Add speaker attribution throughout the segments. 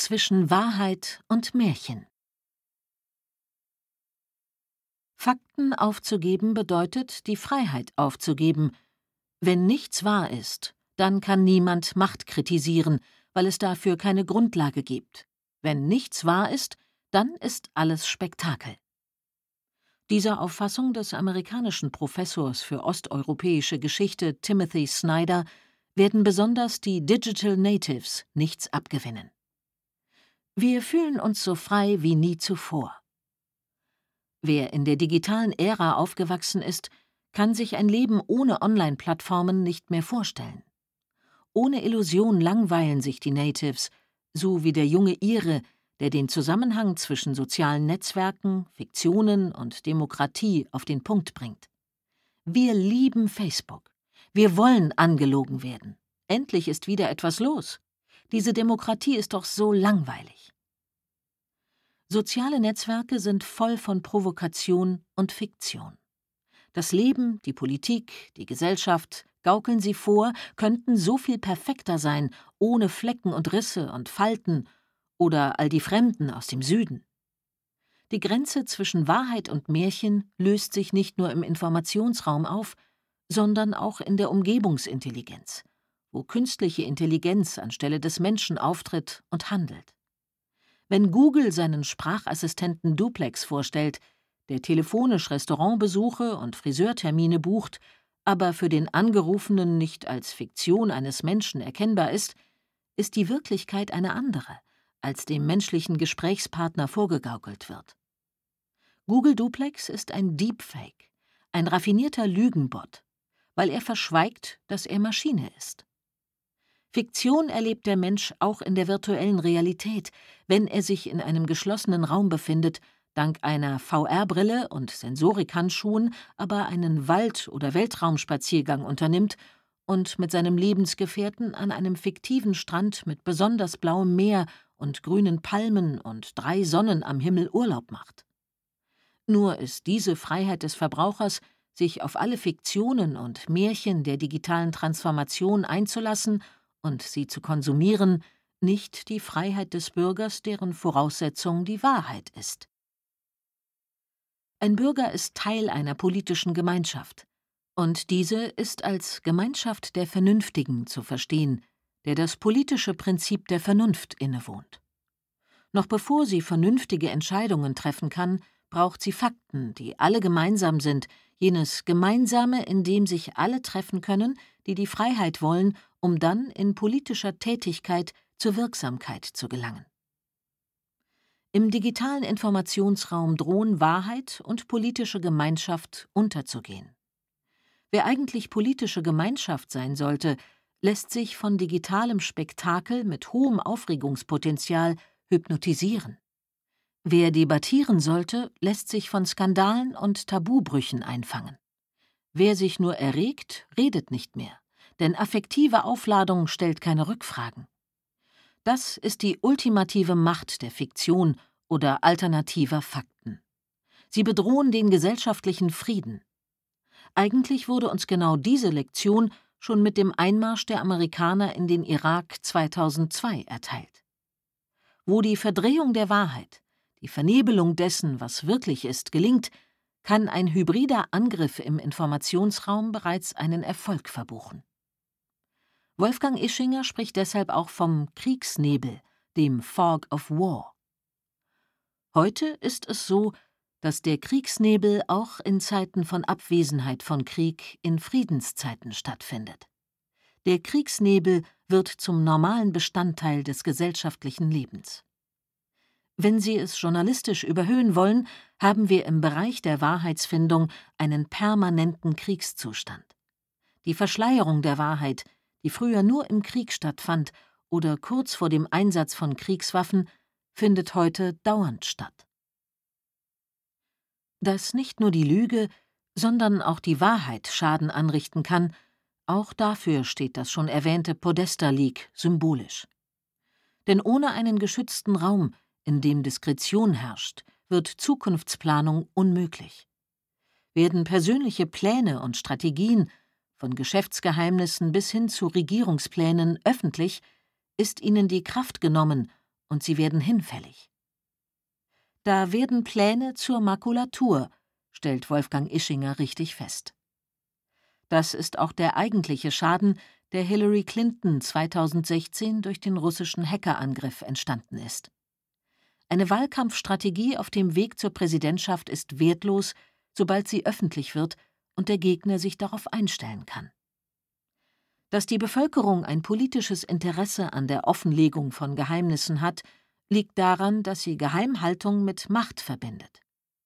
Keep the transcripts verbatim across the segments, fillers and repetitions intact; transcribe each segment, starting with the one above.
Speaker 1: zwischen Wahrheit und Märchen. Fakten aufzugeben bedeutet, die Freiheit aufzugeben. Wenn nichts wahr ist, dann kann niemand Macht kritisieren, weil es dafür keine Grundlage gibt. Wenn nichts wahr ist, dann ist alles Spektakel. Dieser Auffassung des amerikanischen Professors für osteuropäische Geschichte Timothy Snyder werden besonders die Digital Natives nichts abgewinnen. Wir fühlen uns so frei wie nie zuvor. Wer in der digitalen Ära aufgewachsen ist, kann sich ein Leben ohne Online-Plattformen nicht mehr vorstellen. Ohne Illusion langweilen sich die Natives, so wie der junge Ire, der den Zusammenhang zwischen sozialen Netzwerken, Fiktionen und Demokratie auf den Punkt bringt. Wir lieben Facebook. Wir wollen angelogen werden. Endlich ist wieder etwas los. Diese Demokratie ist doch so langweilig. Soziale Netzwerke sind voll von Provokation und Fiktion. Das Leben, die Politik, die Gesellschaft, gaukeln sie vor, könnten so viel perfekter sein, ohne Flecken und Risse und Falten oder all die Fremden aus dem Süden. Die Grenze zwischen Wahrheit und Märchen löst sich nicht nur im Informationsraum auf, sondern auch in der Umgebungsintelligenz, wo künstliche Intelligenz anstelle des Menschen auftritt und handelt. Wenn Google seinen Sprachassistenten Duplex vorstellt, der telefonisch Restaurantbesuche und Friseurtermine bucht, aber für den Angerufenen nicht als Fiktion eines Menschen erkennbar ist, ist die Wirklichkeit eine andere, als dem menschlichen Gesprächspartner vorgegaukelt wird. Google Duplex ist ein Deepfake, ein raffinierter Lügenbot, weil er verschweigt, dass er Maschine ist. Fiktion erlebt der Mensch auch in der virtuellen Realität, wenn er sich in einem geschlossenen Raum befindet, dank einer V R-Brille und Sensorikhandschuhen aber einen Wald- oder Weltraumspaziergang unternimmt und mit seinem Lebensgefährten an einem fiktiven Strand mit besonders blauem Meer und grünen Palmen und drei Sonnen am Himmel Urlaub macht. Nur ist diese Freiheit des Verbrauchers, sich auf alle Fiktionen und Märchen der digitalen Transformation einzulassen und sie zu konsumieren, nicht die Freiheit des Bürgers, deren Voraussetzung die Wahrheit ist. Ein Bürger ist Teil einer politischen Gemeinschaft, und diese ist als Gemeinschaft der Vernünftigen zu verstehen, der das politische Prinzip der Vernunft innewohnt. Noch bevor sie vernünftige Entscheidungen treffen kann, braucht sie Fakten, die alle gemeinsam sind, jenes Gemeinsame, in dem sich alle treffen können, die die Freiheit wollen, um dann in politischer Tätigkeit zur Wirksamkeit zu gelangen. Im digitalen Informationsraum drohen Wahrheit und politische Gemeinschaft unterzugehen. Wer eigentlich politische Gemeinschaft sein sollte, lässt sich von digitalem Spektakel mit hohem Aufregungspotenzial hypnotisieren. Wer debattieren sollte, lässt sich von Skandalen und Tabubrüchen einfangen. Wer sich nur erregt, redet nicht mehr, denn affektive Aufladung stellt keine Rückfragen. Das ist die ultimative Macht der Fiktion oder alternativer Fakten. Sie bedrohen den gesellschaftlichen Frieden. Eigentlich wurde uns genau diese Lektion schon mit dem Einmarsch der Amerikaner in den Irak zweitausendzwei erteilt. Wo die Verdrehung der Wahrheit, die Vernebelung dessen, was wirklich ist, gelingt, kann ein hybrider Angriff im Informationsraum bereits einen Erfolg verbuchen. Wolfgang Ischinger spricht deshalb auch vom Kriegsnebel, dem Fog of War. Heute ist es so, dass der Kriegsnebel auch in Zeiten von Abwesenheit von Krieg in Friedenszeiten stattfindet. Der Kriegsnebel wird zum normalen Bestandteil des gesellschaftlichen Lebens. Wenn Sie es journalistisch überhöhen wollen, haben wir im Bereich der Wahrheitsfindung einen permanenten Kriegszustand. Die Verschleierung der Wahrheit, die früher nur im Krieg stattfand oder kurz vor dem Einsatz von Kriegswaffen, findet heute dauernd statt. Dass nicht nur die Lüge, sondern auch die Wahrheit Schaden anrichten kann, auch dafür steht das schon erwähnte Podesta-Leak symbolisch. Denn ohne einen geschützten Raum, in dem Diskretion herrscht, wird Zukunftsplanung unmöglich. Werden persönliche Pläne und Strategien, von Geschäftsgeheimnissen bis hin zu Regierungsplänen, öffentlich, ist ihnen die Kraft genommen und sie werden hinfällig. Da werden Pläne zur Makulatur, stellt Wolfgang Ischinger richtig fest. Das ist auch der eigentliche Schaden, der Hillary Clinton zweitausendsechzehn durch den russischen Hackerangriff entstanden ist. Eine Wahlkampfstrategie auf dem Weg zur Präsidentschaft ist wertlos, sobald sie öffentlich wird und der Gegner sich darauf einstellen kann. Dass die Bevölkerung ein politisches Interesse an der Offenlegung von Geheimnissen hat, liegt daran, dass sie Geheimhaltung mit Macht verbindet.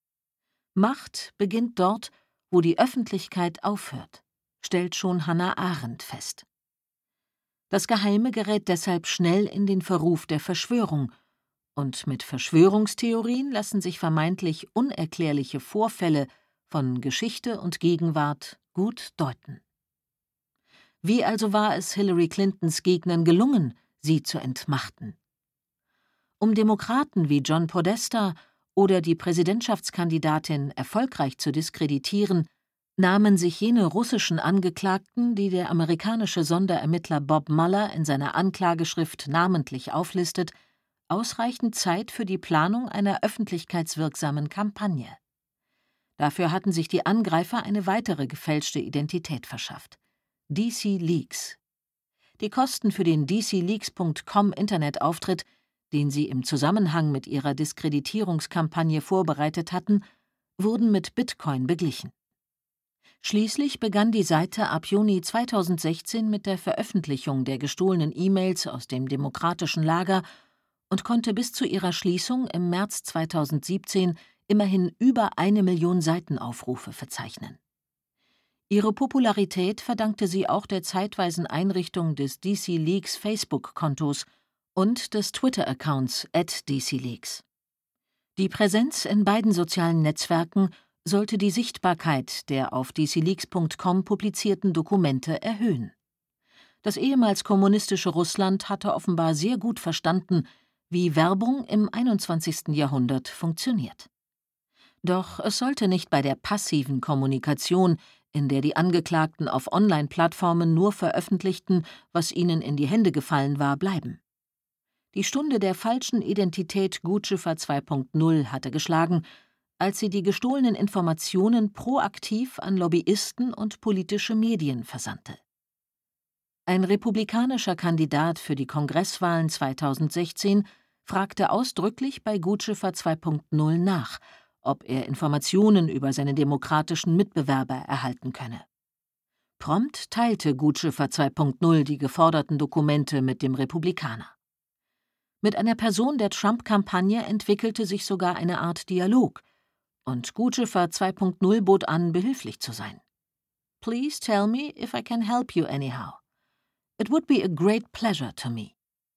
Speaker 1: Macht beginnt dort, wo die Öffentlichkeit aufhört, stellt schon Hannah Arendt fest. Das Geheime gerät deshalb schnell in den Verruf der Verschwörung, und mit Verschwörungstheorien lassen sich vermeintlich unerklärliche Vorfälle von Geschichte und Gegenwart gut deuten. Wie also war es Hillary Clintons Gegnern gelungen, sie zu entmachten? Um Demokraten wie John Podesta oder die Präsidentschaftskandidatin erfolgreich zu diskreditieren, nahmen sich jene russischen Angeklagten, die der amerikanische Sonderermittler Bob Mueller in seiner Anklageschrift namentlich auflistet, ausreichend Zeit für die Planung einer öffentlichkeitswirksamen Kampagne. Dafür hatten sich die Angreifer eine weitere gefälschte Identität verschafft: D C Leaks. Die Kosten für den D C Leaks Punkt com Internetauftritt, den sie im Zusammenhang mit ihrer Diskreditierungskampagne vorbereitet hatten, wurden mit Bitcoin beglichen. Schließlich begann die Seite ab Juni zweitausendsechzehn mit der Veröffentlichung der gestohlenen E-Mails aus dem demokratischen Lager und konnte bis zu ihrer Schließung im März zweitausendsiebzehn immerhin über eine Million Seitenaufrufe verzeichnen. Ihre Popularität verdankte sie auch der zeitweisen Einrichtung des D C Leaks Facebook-Kontos und des Twitter-Accounts at D C Leaks. Die Präsenz in beiden sozialen Netzwerken sollte die Sichtbarkeit der auf D C Leaks Punkt com publizierten Dokumente erhöhen. Das ehemals kommunistische Russland hatte offenbar sehr gut verstanden, wie Werbung im einundzwanzigsten Jahrhundert funktioniert. Doch es sollte nicht bei der passiven Kommunikation, in der die Angeklagten auf Online-Plattformen nur veröffentlichten, was ihnen in die Hände gefallen war, bleiben. Die Stunde der falschen Identität Gutschiffer zwei Punkt null hatte geschlagen, als sie die gestohlenen Informationen proaktiv an Lobbyisten und politische Medien versandte. Ein republikanischer Kandidat für die Kongresswahlen zweitausendsechzehn fragte ausdrücklich bei Gutschiffer zwei Punkt null nach, ob er Informationen über seine demokratischen Mitbewerber erhalten könne. Prompt teilte Gutschiffer zwei Punkt null die geforderten Dokumente mit dem Republikaner. Mit einer Person der Trump-Kampagne entwickelte sich sogar eine Art Dialog, und Gutschiffer zwei Punkt null bot an, behilflich zu sein. Please tell me if I can help you anyhow. It would be a great pleasure to me.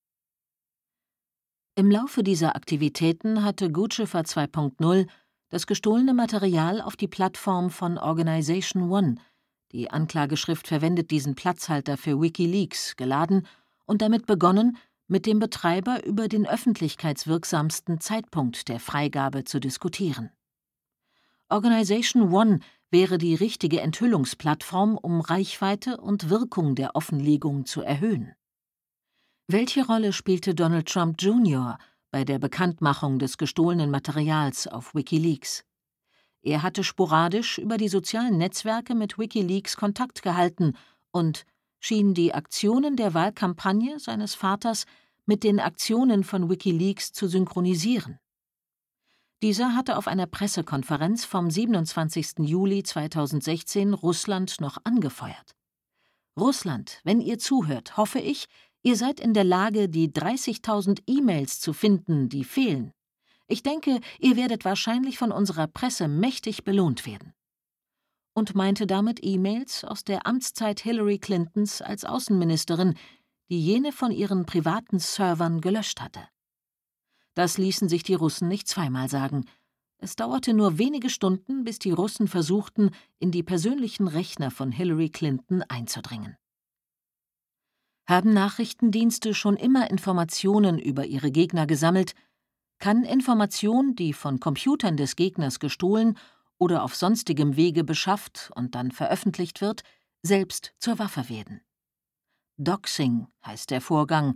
Speaker 1: Im Laufe dieser Aktivitäten hatte Gutschiffer zwei Punkt null das gestohlene Material auf die Plattform von Organization One, die Anklageschrift verwendet diesen Platzhalter für WikiLeaks, geladen und damit begonnen, mit dem Betreiber über den öffentlichkeitswirksamsten Zeitpunkt der Freigabe zu diskutieren. Organization One wäre die richtige Enthüllungsplattform, um Reichweite und Wirkung der Offenlegung zu erhöhen. Welche Rolle spielte Donald Trump Junior bei der Bekanntmachung des gestohlenen Materials auf WikiLeaks? Er hatte sporadisch über die sozialen Netzwerke mit WikiLeaks Kontakt gehalten und schien die Aktionen der Wahlkampagne seines Vaters mit den Aktionen von WikiLeaks zu synchronisieren. Dieser hatte auf einer Pressekonferenz vom siebenundzwanzigsten Juli zweitausendsechzehn Russland noch angefeuert. Russland, wenn ihr zuhört, hoffe ich, ihr seid in der Lage, die dreißigtausend E-Mails zu finden, die fehlen. Ich denke, ihr werdet wahrscheinlich von unserer Presse mächtig belohnt werden. Und meinte damit E-Mails aus der Amtszeit Hillary Clintons als Außenministerin, die jene von ihren privaten Servern gelöscht hatte. Das ließen sich die Russen nicht zweimal sagen. Es dauerte nur wenige Stunden, bis die Russen versuchten, in die persönlichen Rechner von Hillary Clinton einzudringen. Haben Nachrichtendienste schon immer Informationen über ihre Gegner gesammelt, kann Information, die von Computern des Gegners gestohlen oder auf sonstigem Wege beschafft und dann veröffentlicht wird, selbst zur Waffe werden. Doxing heißt der Vorgang,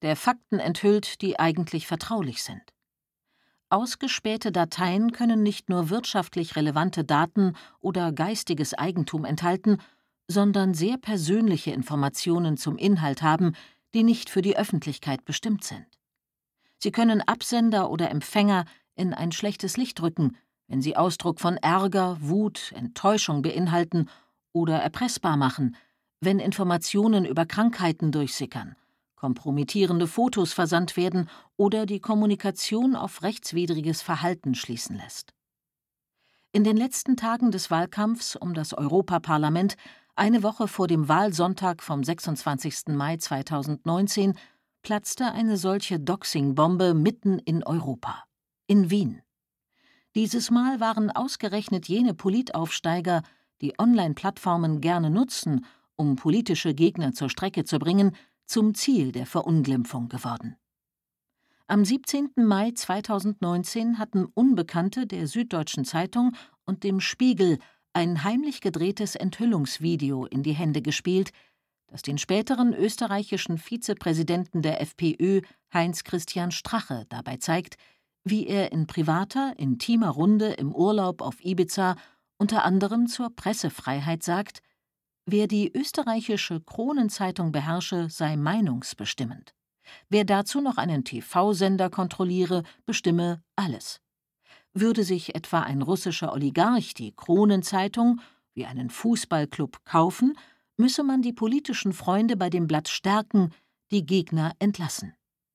Speaker 1: der Fakten enthüllt, die eigentlich vertraulich sind. Ausgespähte Dateien können nicht nur wirtschaftlich relevante Daten oder geistiges Eigentum enthalten, sondern sehr persönliche Informationen zum Inhalt haben, die nicht für die Öffentlichkeit bestimmt sind. Sie können Absender oder Empfänger in ein schlechtes Licht rücken, wenn sie Ausdruck von Ärger, Wut, Enttäuschung beinhalten, oder erpressbar machen, wenn Informationen über Krankheiten durchsickern, kompromittierende Fotos versandt werden oder die Kommunikation auf rechtswidriges Verhalten schließen lässt. In den letzten Tagen des Wahlkampfs um das Europaparlament, eine Woche vor dem Wahlsonntag vom sechsundzwanzigsten Mai zweitausendneunzehn, platzte eine solche Doxing-Bombe mitten in Europa, in Wien. Dieses Mal waren ausgerechnet jene Politaufsteiger, die Online-Plattformen gerne nutzen, um politische Gegner zur Strecke zu bringen, zum Ziel der Verunglimpfung geworden. Am siebzehnten Mai zweitausendneunzehn hatten Unbekannte der Süddeutschen Zeitung und dem Spiegel ein heimlich gedrehtes Enthüllungsvideo in die Hände gespielt, das den späteren österreichischen Vizepräsidenten der FPÖ, Heinz-Christian Strache, dabei zeigt, wie er in privater, intimer Runde im Urlaub auf Ibiza unter anderem zur Pressefreiheit sagt, wer die österreichische Kronenzeitung beherrsche, sei meinungsbestimmend. Wer dazu noch einen T V-Sender kontrolliere, bestimme alles. Würde sich etwa ein russischer Oligarch die Kronenzeitung wie einen Fußballclub kaufen, müsse man die politischen Freunde bei dem Blatt stärken, die Gegner entlassen.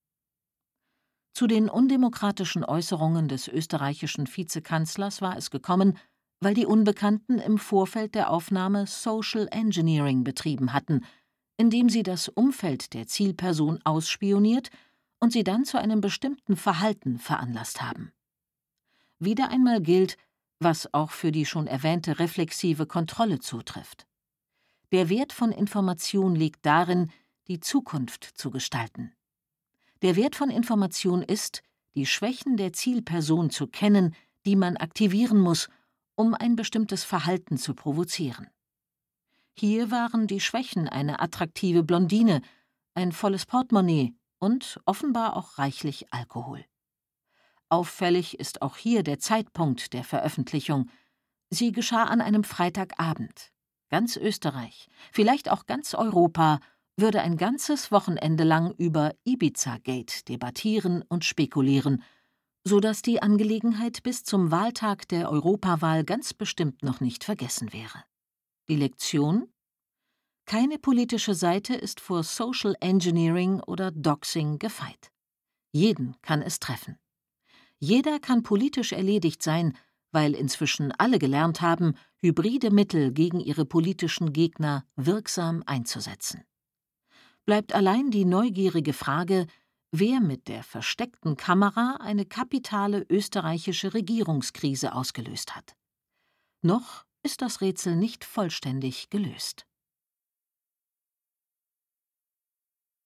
Speaker 1: Zu den undemokratischen Äußerungen des österreichischen Vizekanzlers war es gekommen, weil die Unbekannten im Vorfeld der Aufnahme Social Engineering betrieben hatten, indem sie das Umfeld der Zielperson ausspioniert und sie dann zu einem bestimmten Verhalten veranlasst haben. Wieder einmal gilt, was auch für die schon erwähnte reflexive Kontrolle zutrifft. Der Wert von Information liegt darin, die Zukunft zu gestalten. Der Wert von Information ist, die Schwächen der Zielperson zu kennen, die man aktivieren muss, um ein bestimmtes Verhalten zu provozieren. Hier waren die Schwächen eine attraktive Blondine, ein volles Portemonnaie und offenbar auch reichlich Alkohol. Auffällig ist auch hier der Zeitpunkt der Veröffentlichung. Sie geschah an einem Freitagabend. Ganz Österreich, vielleicht auch ganz Europa, würde ein ganzes Wochenende lang über Ibiza-Gate debattieren und spekulieren, sodass die Angelegenheit bis zum Wahltag der Europawahl ganz bestimmt noch nicht vergessen wäre. Die Lektion? Keine politische Seite ist vor Social Engineering oder Doxing gefeit. Jeden kann es treffen. Jeder kann politisch erledigt sein, weil inzwischen alle gelernt haben, hybride Mittel gegen ihre politischen Gegner wirksam einzusetzen. Bleibt allein die neugierige Frage, wer mit der versteckten Kamera eine kapitale österreichische Regierungskrise ausgelöst hat. Noch ist das Rätsel nicht vollständig gelöst.